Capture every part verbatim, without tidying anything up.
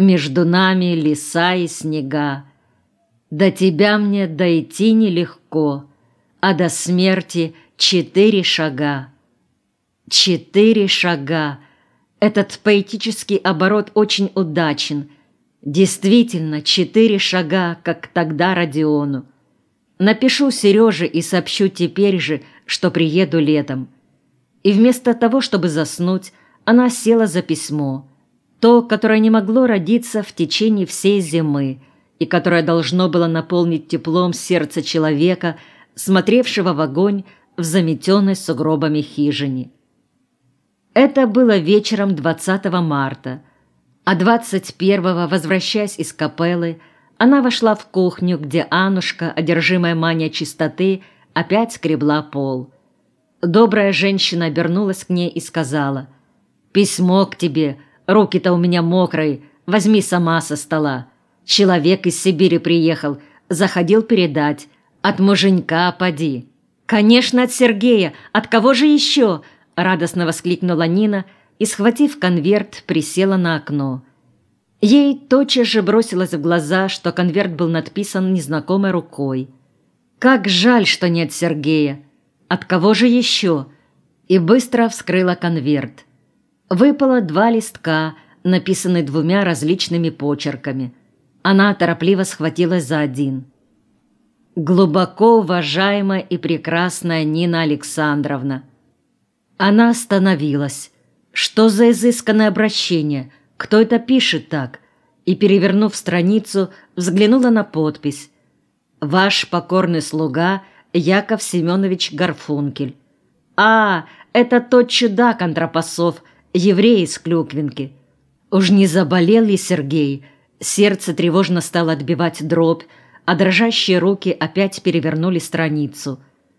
между нами леса и снега. До тебя мне дойти нелегко, а до смерти четыре шага. Четыре шага. Этот поэтический оборот очень удачен. Действительно, четыре шага, как тогда Родиону. Напишу Сереже и сообщу теперь же, что приеду летом. И вместо того, чтобы заснуть, она села за письмо. То, которое не могло родиться в течение всей зимы и которое должно было наполнить теплом сердце человека, смотревшего в огонь в заметенной сугробами хижине. Это было вечером двадцатого марта, а двадцать первого, возвращаясь из капеллы, она вошла в кухню, где Аннушка, одержимая манией чистоты, опять скребла пол. Добрая женщина обернулась к ней и сказала: «Письмо к тебе, руки-то у меня мокрые, возьми сама со стола. Человек из Сибири приехал, заходил передать, от муженька поди». «Конечно, от Сергея, от кого же еще?» — радостно воскликнула Нина и, схватив конверт, присела на окно. Ей тотчас же бросилось в глаза, что конверт был надписан незнакомой рукой. «Как жаль, что нет Сергея! От кого же еще?» И быстро вскрыла конверт. Выпало два листка, написанные двумя различными почерками. Она торопливо схватилась за один. «Глубоко уважаемая и прекрасная Нина Александровна». Она остановилась. Что за изысканное обращение? Кто это пишет так? И, перевернув страницу, взглянула на подпись: «Ваш покорный слуга Яков Семенович Гарфункель». «А, это тот чудак Антропосов, еврей из Клюквинки». Уж не заболел ли Сергей? Сердце тревожно стало отбивать дробь, а дрожащие руки опять перевернули страницу.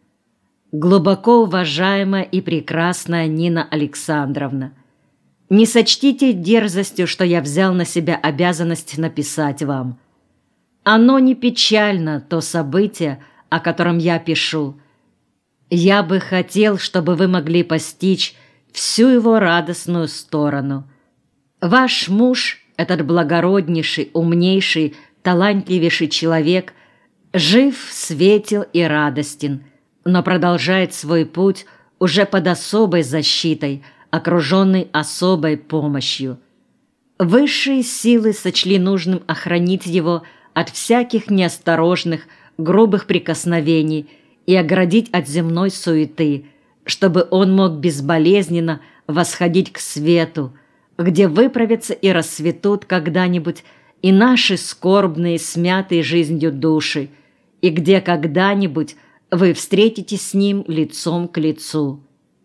«Глубоко уважаемая и прекрасная Нина Александровна, не сочтите дерзостью, что я взял на себя обязанность написать вам. Оно не печально, то событие, о котором я пишу. Я бы хотел, чтобы вы могли постичь всю его радостную сторону. Ваш муж, этот благороднейший, умнейший, талантливейший человек, жив, светел и радостен, но продолжает свой путь уже под особой защитой, окруженный особой помощью. Высшие силы сочли нужным охранить его от всяких неосторожных, грубых прикосновений и оградить от земной суеты, чтобы он мог безболезненно восходить к свету, где выправятся и расцветут когда-нибудь и наши скорбные, смятые жизнью души, и где когда-нибудь вы встретитесь с ним лицом к лицу».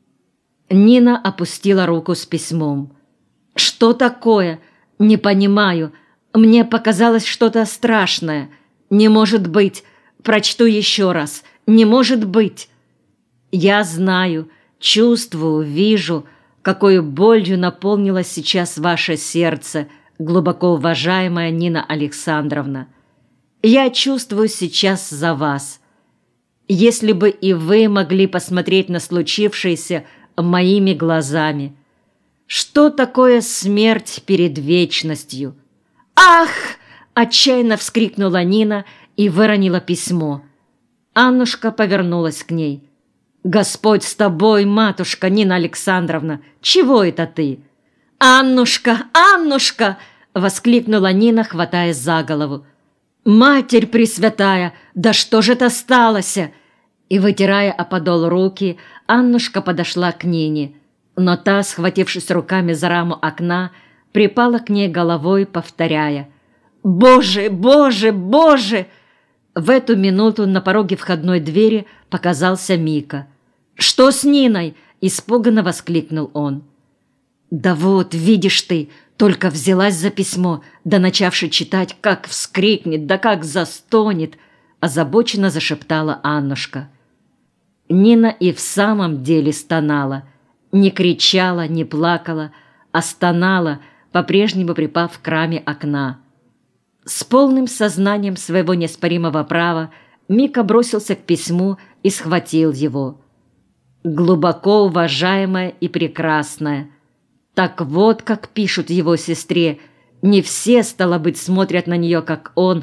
Нина опустила руку с письмом. «Что такое? Не понимаю. Мне показалось что-то страшное. Не может быть. Прочту еще раз. Не может быть». «Я знаю, чувствую, вижу, какой болью наполнилось сейчас ваше сердце, глубоко уважаемая Нина Александровна. Я чувствую сейчас за вас. Если бы и вы могли посмотреть на случившееся моими глазами. Что такое смерть перед вечностью?» «Ах!» – отчаянно вскрикнула Нина и выронила письмо. Аннушка повернулась к ней. «Господь с тобой, матушка Нина Александровна! Чего это ты?» «Аннушка! Аннушка!» – воскликнула Нина, хватаясь за голову. «Матерь Пресвятая! Да что же это сталося?» И, вытирая о подол руки, Аннушка подошла к Нине, но та, схватившись руками за раму окна, припала к ней головой, повторяя: «Боже, Боже, Боже!» В эту минуту на пороге входной двери показался Мика. «Что с Ниной?» – испуганно воскликнул он. «Да вот, видишь ты, только взялась за письмо, да начавши читать, как вскрикнет, да как застонет!» – озабоченно зашептала Аннушка. Нина и в самом деле стонала, не кричала, не плакала, а стонала, по-прежнему припав к раме окна. С полным сознанием своего неоспоримого права Мика бросился к письму и схватил его. «Глубоко уважаемая и прекрасная. Так вот, как пишут его сестре, Не все, стало быть, смотрят на нее, как он,